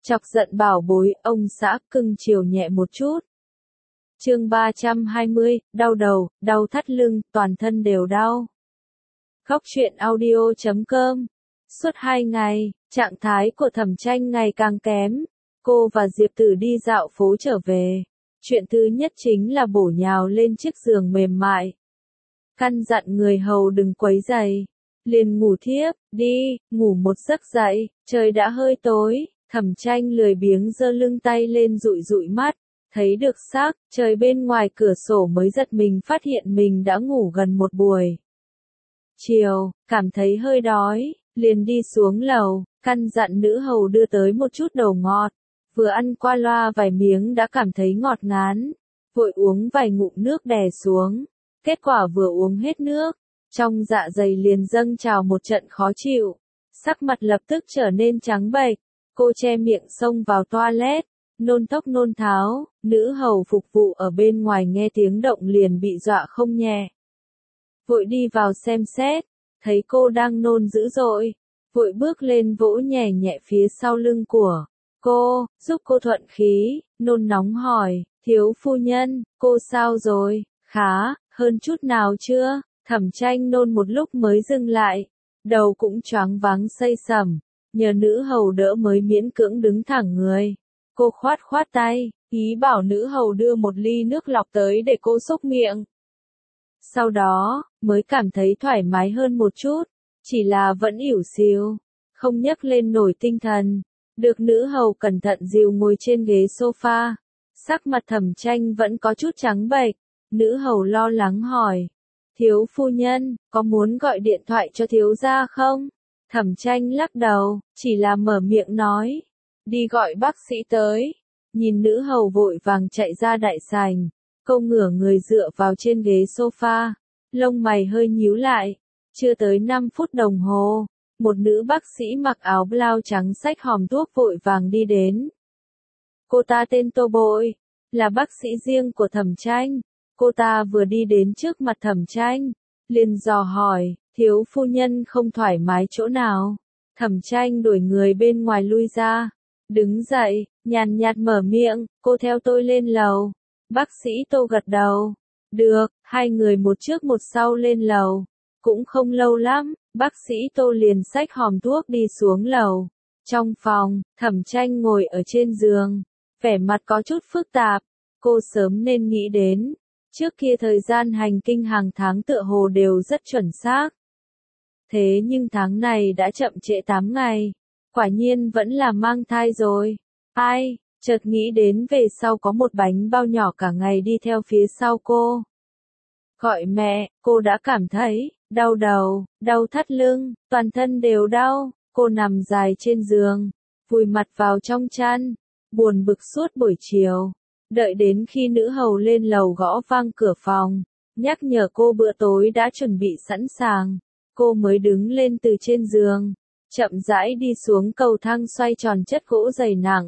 Chọc giận bảo bối, ông xã cưng chiều nhẹ một chút. Chương 320, đau đầu, đau thắt lưng, toàn thân đều đau. Khóc chuyện audio.com. Suốt 2 ngày, trạng thái của Thẩm Tranh ngày càng kém. Cô và Diệp Tử đi dạo phố trở về. Chuyện thứ nhất chính là bổ nhào lên chiếc giường mềm mại. Căn dặn người hầu đừng quấy rầy. Liền ngủ thiếp, đi, ngủ một giấc dậy, trời đã hơi tối. Thẩm Tranh lười biếng giơ lưng tay lên dụi dụi mắt. Thấy được sắc trời bên ngoài cửa sổ mới giật mình phát hiện mình đã ngủ gần một buổi. Chiều, cảm thấy hơi đói, liền đi xuống lầu, căn dặn nữ hầu đưa tới một chút đồ ngọt. Vừa ăn qua loa vài miếng đã cảm thấy ngọt ngán, vội uống vài ngụm nước đè xuống. Kết quả vừa uống hết nước, trong dạ dày liền dâng trào một trận khó chịu. Sắc mặt lập tức trở nên trắng bệch, cô che miệng xông vào toilet. Nôn tốc nôn tháo, nữ hầu phục vụ ở bên ngoài nghe tiếng động liền bị dọa không nhẹ. Vội đi vào xem xét, thấy cô đang nôn dữ dội, vội bước lên vỗ nhẹ nhẹ phía sau lưng của cô, giúp cô thuận khí, nôn nóng hỏi, thiếu phu nhân, cô sao rồi, khá, hơn chút nào chưa? Thẩm Tranh nôn một lúc mới dừng lại, đầu cũng choáng váng say sẩm, nhờ nữ hầu đỡ mới miễn cưỡng đứng thẳng người. Cô khoát khoát tay, ý bảo nữ hầu đưa một ly nước lọc tới để cô xúc miệng. Sau đó, mới cảm thấy thoải mái hơn một chút, chỉ là vẫn ỉu xìu, không nhấc lên nổi tinh thần. Được nữ hầu cẩn thận dìu ngồi trên ghế sofa, sắc mặt Thẩm Tranh vẫn có chút trắng bệch. Nữ hầu lo lắng hỏi, thiếu phu nhân, có muốn gọi điện thoại cho thiếu gia không? Thẩm Tranh lắc đầu, chỉ là mở miệng nói. Đi gọi bác sĩ tới. Nhìn nữ hầu vội vàng chạy ra đại sảnh, cô ngửa người dựa vào trên ghế sofa, lông mày hơi nhíu lại. Chưa tới 5 phút đồng hồ, một nữ bác sĩ mặc áo blau trắng xách hòm thuốc vội vàng đi đến. Cô ta tên Tô Bội, là bác sĩ riêng của Thẩm Tranh. Cô ta vừa đi đến trước mặt Thẩm Tranh, liền dò hỏi, thiếu phu nhân không thoải mái chỗ nào? Thẩm Tranh đuổi người bên ngoài lui ra. Đứng dậy, nhàn nhạt mở miệng, cô theo tôi lên lầu. Bác sĩ Tô gật đầu. Được, hai người một trước một sau lên lầu. Cũng không lâu lắm, bác sĩ Tô liền xách hòm thuốc đi xuống lầu. Trong phòng, Thẩm Tranh ngồi ở trên giường, vẻ mặt có chút phức tạp. Cô sớm nên nghĩ đến, trước kia thời gian hành kinh hàng tháng tựa hồ đều rất chuẩn xác. Thế nhưng tháng này đã chậm trễ 8 ngày. Quả nhiên vẫn là mang thai rồi. Ai, chợt nghĩ đến về sau có một bánh bao nhỏ cả ngày đi theo phía sau cô. Gọi mẹ, cô đã cảm thấy đau đầu, đau thắt lưng, toàn thân đều đau. Cô nằm dài trên giường, vùi mặt vào trong chăn, buồn bực suốt buổi chiều. Đợi đến khi nữ hầu lên lầu gõ vang cửa phòng, nhắc nhở cô bữa tối đã chuẩn bị sẵn sàng, cô mới đứng lên từ trên giường. Chậm rãi đi xuống cầu thang xoay tròn chất gỗ dày nặng.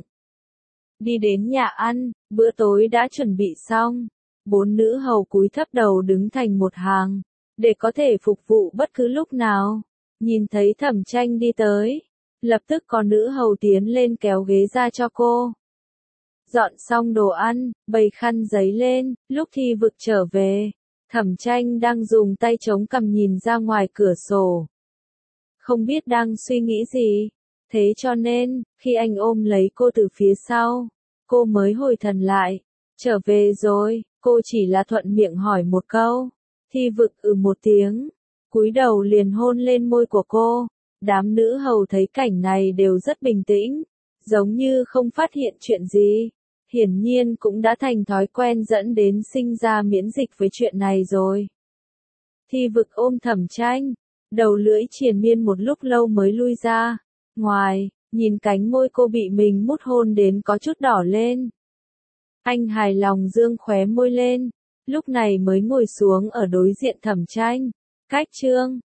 Đi đến nhà ăn, bữa tối đã chuẩn bị xong. 4 nữ hầu cúi thấp đầu đứng thành một hàng, để có thể phục vụ bất cứ lúc nào. Nhìn thấy Thẩm Tranh đi tới, lập tức có nữ hầu tiến lên kéo ghế ra cho cô. Dọn xong đồ ăn, bày khăn giấy lên, lúc Thi Vực trở về, Thẩm Tranh đang dùng tay chống cằm nhìn ra ngoài cửa sổ. Không biết đang suy nghĩ gì, thế cho nên, khi anh ôm lấy cô từ phía sau, cô mới hồi thần lại. Trở về rồi, cô chỉ là thuận miệng hỏi một câu. Thi Vực một tiếng, cúi đầu liền hôn lên môi của cô. Đám nữ hầu thấy cảnh này đều rất bình tĩnh, giống như không phát hiện chuyện gì. Hiển nhiên cũng đã thành thói quen dẫn đến sinh ra miễn dịch với chuyện này rồi. Thi Vực ôm Thẩm Tranh, đầu lưỡi triền miên một lúc lâu mới lui ra. Ngoài, nhìn cánh môi cô bị mình mút hôn đến có chút đỏ lên. Anh hài lòng dương khóe môi lên, lúc này mới ngồi xuống ở đối diện Thẩm Tranh. Cách chương